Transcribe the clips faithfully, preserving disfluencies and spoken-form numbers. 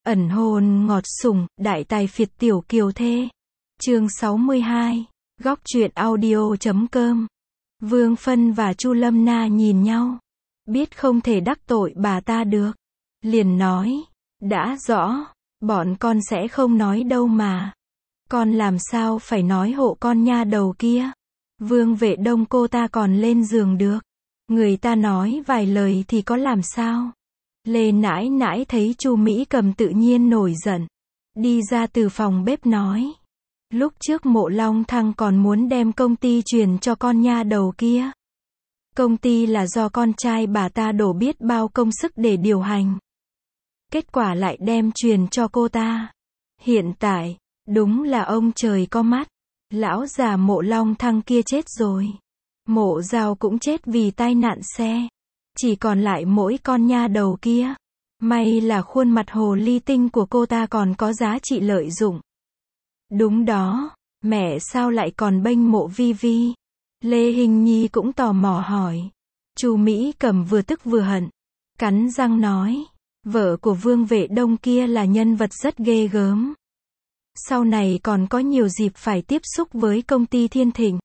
Ẩn hôn ngọt sủng, đại tài phiệt tiểu kiều thê. Chương sáu mươi hai. Góc truyện audio chấm com. Vương Phân và Chu Lâm Na nhìn nhau, biết không thể đắc tội bà ta được, liền nói, đã rõ, bọn con sẽ không nói đâu mà. Con làm sao phải nói hộ con nha đầu kia. Vương Vệ Đông cô ta còn lên giường được, người ta nói vài lời thì có làm sao. Lê nãi nãi thấy Chu Mỹ Cầm tự nhiên nổi giận, đi ra từ phòng bếp nói, lúc trước Mộ Long Thăng còn muốn đem công ty truyền cho con nha đầu kia. Công ty là do con trai bà ta đổ biết bao công sức để điều hành, kết quả lại đem truyền cho cô ta. Hiện tại, đúng là ông trời có mắt, lão già Mộ Long Thăng kia chết rồi, Mộ Giao cũng chết vì tai nạn xe, chỉ còn lại mỗi con nha đầu kia. May là khuôn mặt hồ ly tinh của cô ta còn có giá trị lợi dụng. Đúng đó, mẹ sao lại còn bênh Mộ Vi Vi? Lê Hình Nhi cũng tò mò hỏi. Chu Mỹ Cầm vừa tức vừa hận, cắn răng nói, vợ của Vương Vệ Đông kia là nhân vật rất ghê gớm. Sau này còn có nhiều dịp phải tiếp xúc với công ty Thiên Thịnh.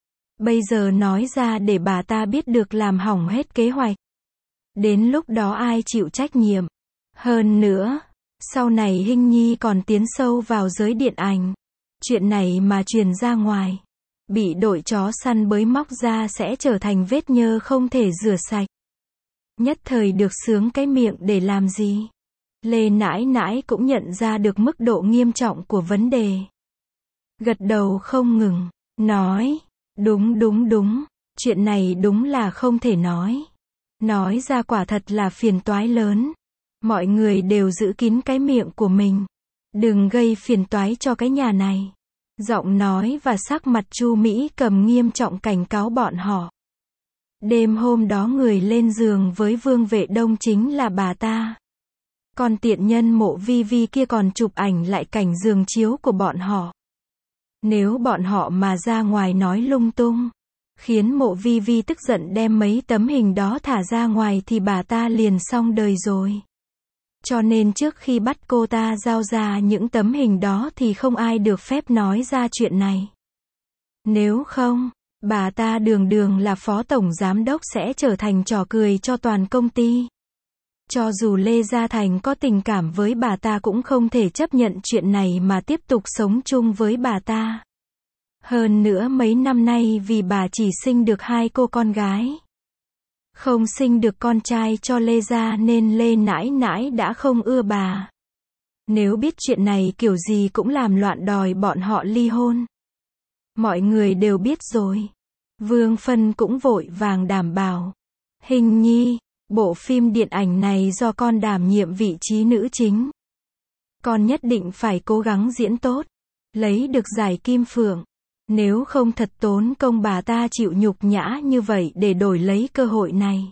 Bây giờ nói ra để bà ta biết được làm hỏng hết kế hoạch. Đến lúc đó ai chịu trách nhiệm? Hơn nữa, sau này Hình Nhi còn tiến sâu vào giới điện ảnh. Chuyện này mà truyền ra ngoài, bị đội chó săn bới móc ra sẽ trở thành vết nhơ không thể rửa sạch. Nhất thời được sướng cái miệng để làm gì? Lê nãi nãi cũng nhận ra được mức độ nghiêm trọng của vấn đề. Gật đầu không ngừng, nói, đúng đúng đúng, chuyện này đúng là không thể nói. Nói ra quả thật là phiền toái lớn. Mọi người đều giữ kín cái miệng của mình, đừng gây phiền toái cho cái nhà này. Giọng nói và sắc mặt Chu Mỹ Cầm nghiêm trọng cảnh cáo bọn họ. Đêm hôm đó người lên giường với Vương Vệ Đông chính là bà ta. Còn tiện nhân Mộ Vi Vi kia còn chụp ảnh lại cảnh giường chiếu của bọn họ. Nếu bọn họ mà ra ngoài nói lung tung, khiến Mộ Vi Vi tức giận đem mấy tấm hình đó thả ra ngoài thì bà ta liền xong đời rồi. Cho nên trước khi bắt cô ta giao ra những tấm hình đó thì không ai được phép nói ra chuyện này. Nếu không, bà ta đường đường là phó tổng giám đốc sẽ trở thành trò cười cho toàn công ty. Cho dù Lê Gia Thành có tình cảm với bà ta cũng không thể chấp nhận chuyện này mà tiếp tục sống chung với bà ta. Hơn nữa mấy năm nay vì bà chỉ sinh được hai cô con gái, không sinh được con trai cho Lê Gia nên Lê nãi nãi đã không ưa bà. Nếu biết chuyện này kiểu gì cũng làm loạn đòi bọn họ ly hôn. Mọi người đều biết rồi. Vương Phân cũng vội vàng đảm bảo. Hình Nhi, bộ phim điện ảnh này do con đảm nhiệm vị trí nữ chính. Con nhất định phải cố gắng diễn tốt, lấy được giải Kim Phượng. Nếu không thật tốn công bà ta chịu nhục nhã như vậy để đổi lấy cơ hội này.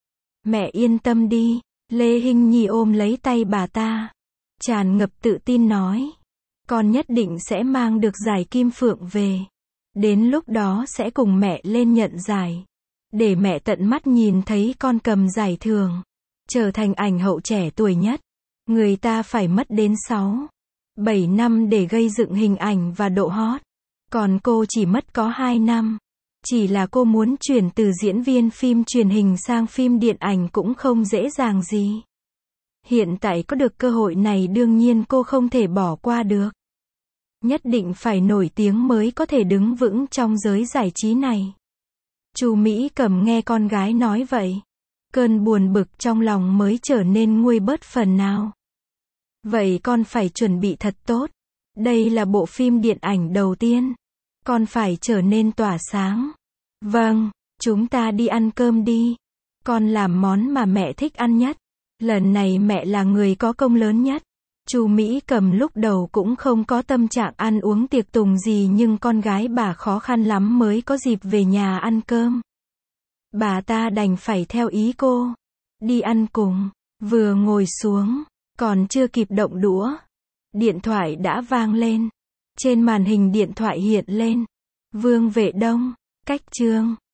Mẹ yên tâm đi, Lê Hình Nhi ôm lấy tay bà ta, tràn ngập tự tin nói, con nhất định sẽ mang được giải Kim Phượng về. Đến lúc đó sẽ cùng mẹ lên nhận giải, để mẹ tận mắt nhìn thấy con cầm giải thưởng, trở thành ảnh hậu trẻ tuổi nhất. Người ta phải mất đến sáu, bảy năm để gây dựng hình ảnh và độ hot. Còn cô chỉ mất có hai năm. Chỉ là cô muốn chuyển từ diễn viên phim truyền hình sang phim điện ảnh cũng không dễ dàng gì. Hiện tại có được cơ hội này đương nhiên cô không thể bỏ qua được. Nhất định phải nổi tiếng mới có thể đứng vững trong giới giải trí này. Chu Mỹ Cầm nghe con gái nói vậy, cơn buồn bực trong lòng mới trở nên nguôi bớt phần nào. Vậy con phải chuẩn bị thật tốt. Đây là bộ phim điện ảnh đầu tiên. Con phải trở nên tỏa sáng. Vâng, chúng ta đi ăn cơm đi. Con làm món mà mẹ thích ăn nhất. Lần này mẹ là người có công lớn nhất. Chu Mỹ Cầm lúc đầu cũng không có tâm trạng ăn uống tiệc tùng gì nhưng con gái bà khó khăn lắm mới có dịp về nhà ăn cơm. Bà ta đành phải theo ý cô. Đi ăn cùng. Vừa ngồi xuống, còn chưa kịp động đũa, điện thoại đã vang lên. Trên màn hình điện thoại hiện lên, Vương Vệ Đông, cách chương.